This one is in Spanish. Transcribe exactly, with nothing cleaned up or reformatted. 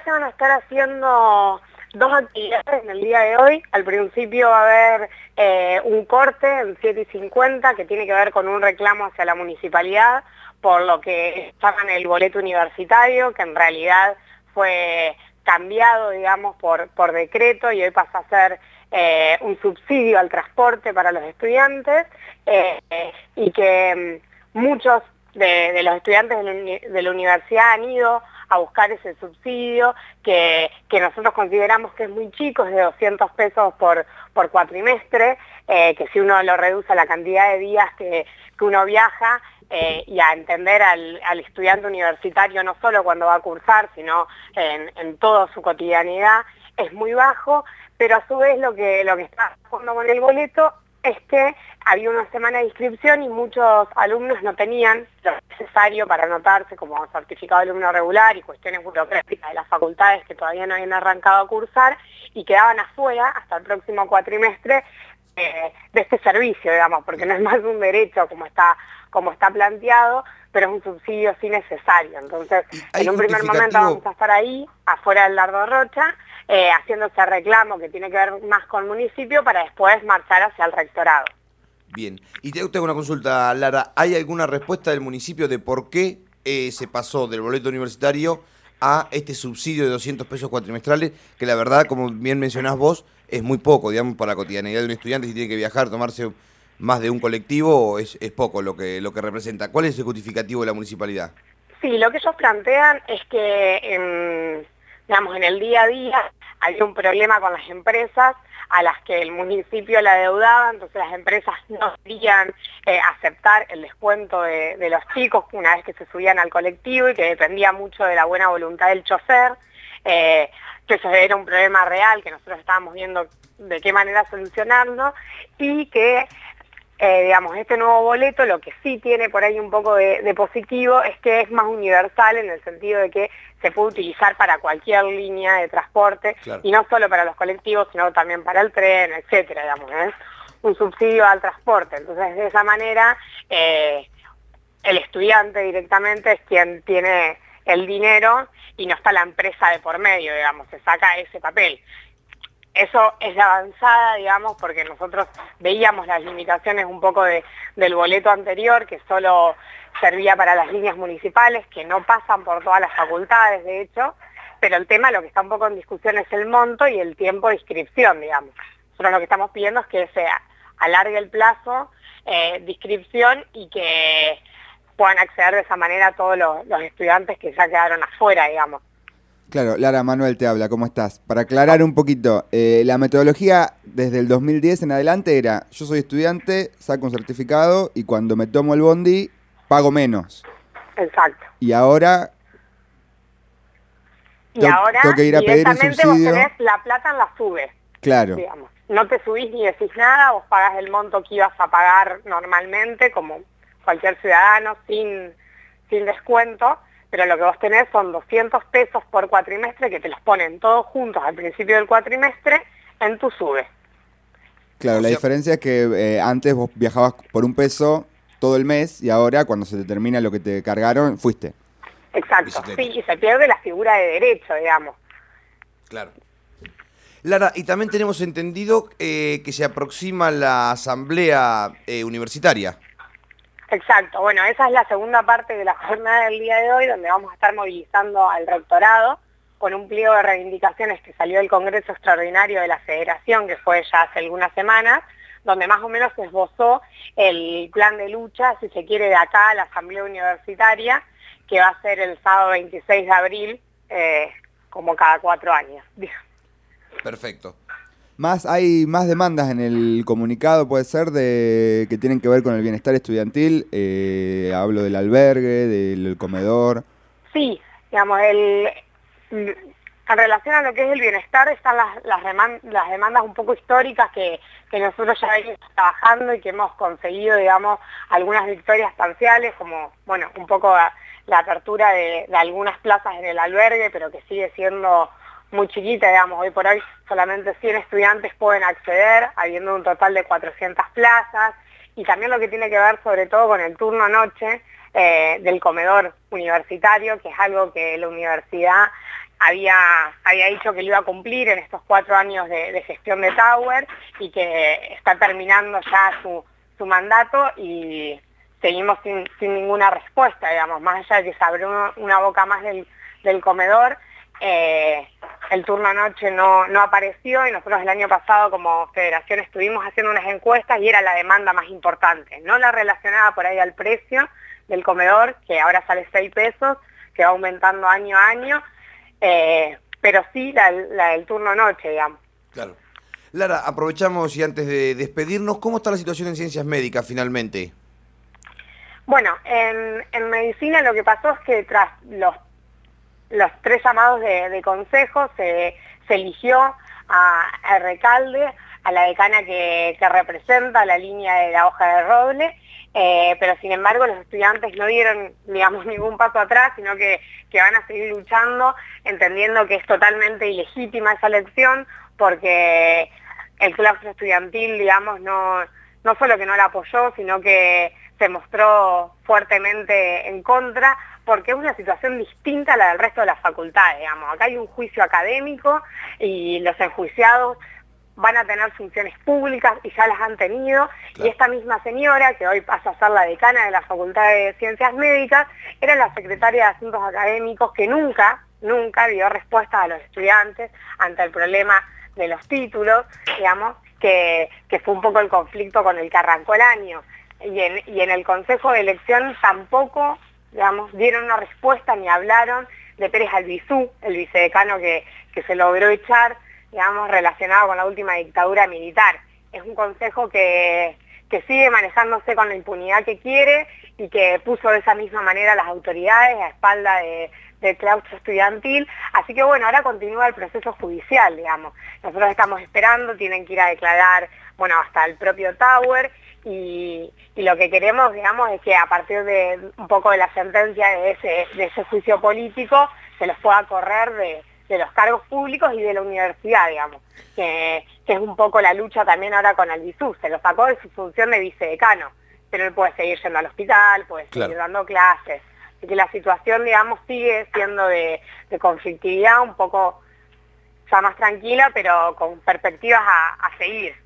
se van a estar haciendo dos actividades en el día de hoy. Al principio va a haber eh, un corte en siete y cincuenta que tiene que ver con un reclamo hacia la municipalidad por lo que llaman el boleto universitario, que en realidad fue cambiado, digamos, por, por decreto y hoy pasa a ser eh, un subsidio al transporte para los estudiantes eh, eh, y que mm, muchos de, de los estudiantes de la, uni de la universidad han ido a buscar ese subsidio que, que nosotros consideramos que es muy chico, es de doscientos pesos por, por cuatrimestre, eh, que si uno lo reduce a la cantidad de días que, que uno viaja, Eh, y a entender al, al estudiante universitario no solo cuando va a cursar, sino en, en toda su cotidianidad, es muy bajo, pero a su vez lo que, lo que está pasando con el boleto es que había una semana de inscripción y muchos alumnos no tenían lo necesario para anotarse como certificado de alumno regular y cuestiones burocráticas de las facultades que todavía no habían arrancado a cursar y quedaban afuera hasta el próximo cuatrimestre eh, de este servicio, digamos, porque no es más un derecho como está como está planteado, pero es un subsidio sí necesario. Entonces, en un primer momento vamos a estar ahí, afuera del Lardo Rocha, eh, haciendo ese reclamo que tiene que ver más con el municipio para después marchar hacia el rectorado. Bien, y te hago una consulta, Lara, ¿hay alguna respuesta del municipio de por qué eh, se pasó del boleto universitario a este subsidio de doscientos pesos cuatrimestrales, que la verdad, como bien mencionás vos, es muy poco, digamos, para la cotidianidad de un estudiante si tiene que viajar, tomarse más de un colectivo, es, es poco lo que, lo que representa? ¿Cuál es el justificativo de la municipalidad? Sí, lo que ellos plantean es que, en, digamos, en el día a día hay un problema con las empresas a las que el municipio la adeudaba, entonces las empresas no querían eh, aceptar el descuento de, de los chicos una vez que se subían al colectivo y que dependía mucho de la buena voluntad del chofer, eh, que eso era un problema real, que nosotros estábamos viendo de qué manera solucionarlo y que Eh, digamos, este nuevo boleto lo que sí tiene por ahí un poco de, de positivo es que es más universal en el sentido de que se puede utilizar para cualquier línea de transporte, claro, y no solo para los colectivos, sino también para el tren, etcétera, digamos, es un subsidio al transporte. Entonces, de esa manera, eh, el estudiante directamente es quien tiene el dinero y no está la empresa de por medio, digamos, se saca ese papel. Eso es la avanzada, digamos, porque nosotros veíamos las limitaciones un poco de, del boleto anterior, que solo servía para las líneas municipales, que no pasan por todas las facultades, de hecho, pero el tema, lo que está un poco en discusión es el monto y el tiempo de inscripción, digamos. Nosotros lo que estamos pidiendo es que se alargue el plazo eh, de inscripción y que puedan acceder de esa manera a todos los, los estudiantes que ya quedaron afuera, digamos. Claro, Lara, Manuel te habla, ¿cómo estás? Para aclarar un poquito, eh, la metodología desde el dos mil diez en adelante era, yo soy estudiante, saco un certificado y cuando me tomo el bondi, pago menos. Exacto. Y ahora... Y tengo, ahora tengo que ir a pedir un subsidio. Vos tenés la plata en la sube. Claro. Digamos. No te subís ni decís nada, vos pagás el monto que ibas a pagar normalmente, como cualquier ciudadano, sin, sin descuento. Pero lo que vos tenés son doscientos pesos por cuatrimestre que te los ponen todos juntos al principio del cuatrimestre en tu SUBE. Claro, la diferencia es que eh, antes vos viajabas por un peso todo el mes y ahora cuando se te termina lo que te cargaron, fuiste. Exacto, sí, y se pierde la figura de derecho, digamos. Claro. Lara, y también tenemos entendido eh, que se aproxima la asamblea eh, universitaria. Exacto, bueno, esa es la segunda parte de la jornada del día de hoy, donde vamos a estar movilizando al rectorado con un pliego de reivindicaciones que salió del Congreso Extraordinario de la Federación, que fue ya hace algunas semanas, donde más o menos se esbozó el plan de lucha, si se quiere, de acá a la Asamblea Universitaria, que va a ser el sábado veintiséis de abril, eh, como cada cuatro años. Perfecto. Más hay más demandas en el comunicado, puede ser, de que tienen que ver con el bienestar estudiantil. Eh, hablo del albergue, del comedor. Sí, digamos, el, en relación a lo que es el bienestar están las, las, demandas, las demandas un poco históricas que, que nosotros ya venimos trabajando y que hemos conseguido, digamos, algunas victorias parciales, como, bueno, un poco la, la apertura de, de algunas plazas en el albergue, pero que sigue siendo muy chiquita, digamos, hoy por hoy solamente cien estudiantes pueden acceder, habiendo un total de cuatrocientas plazas, y también lo que tiene que ver sobre todo con el turno noche eh, del comedor universitario, que es algo que la universidad había, había dicho que lo iba a cumplir en estos cuatro años de, de gestión de Tower y que está terminando ya su, su mandato y seguimos sin, sin ninguna respuesta, digamos, más allá de que se abrió una, una boca más del, del comedor, eh, el turno noche no, no apareció y nosotros el año pasado como federación estuvimos haciendo unas encuestas y era la demanda más importante, no la relacionada por ahí al precio del comedor, que ahora sale seis pesos, que va aumentando año a año, eh, pero sí la, la del turno noche, digamos. Claro. Lara, aprovechamos y antes de despedirnos, ¿cómo está la situación en ciencias médicas finalmente? Bueno, en, en medicina lo que pasó es que tras los, los tres llamados de, de consejo se, se eligió a, a Recalde, a la decana que, que representa la línea de la hoja de roble, eh, pero sin embargo los estudiantes no dieron, digamos, ningún paso atrás, sino que, que van a seguir luchando, entendiendo que es totalmente ilegítima esa elección, porque el claustro estudiantil, digamos, no, no solo que no la apoyó, sino que se mostró fuertemente en contra, porque es una situación distinta a la del resto de las facultades, digamos. Acá hay un juicio académico y los enjuiciados van a tener funciones públicas y ya las han tenido, claro. Y esta misma señora, que hoy pasa a ser la decana de la Facultad de Ciencias Médicas, era la secretaria de Asuntos Académicos que nunca, nunca dio respuesta a los estudiantes ante el problema de los títulos, digamos, que, que fue un poco el conflicto con el que arrancó el año. Y en, y en el Consejo de Elección tampoco, digamos, dieron una respuesta ni hablaron de Pérez Albizú, el vicedecano que, que se logró echar, digamos, relacionado con la última dictadura militar. Es un consejo que, que sigue manejándose con la impunidad que quiere y que puso de esa misma manera a las autoridades a espalda de, del claustro estudiantil. Así que bueno, ahora continúa el proceso judicial, digamos. Nosotros estamos esperando, tienen que ir a declarar, bueno, hasta el propio Tower. Y, y lo que queremos, digamos, es que a partir de un poco de la sentencia de ese, de ese juicio político se los pueda correr de, de los cargos públicos y de la universidad, digamos, que, que es un poco la lucha también ahora con Albizú. Se lo sacó de su función de vicedecano, pero él puede seguir yendo al hospital, puede seguir claro. dando clases. Así que la situación, digamos, sigue siendo de, de conflictividad un poco ya más tranquila, pero con perspectivas a, a seguir.